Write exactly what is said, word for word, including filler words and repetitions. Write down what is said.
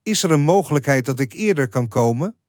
Is er een mogelijkheid dat ik eerder kan komen?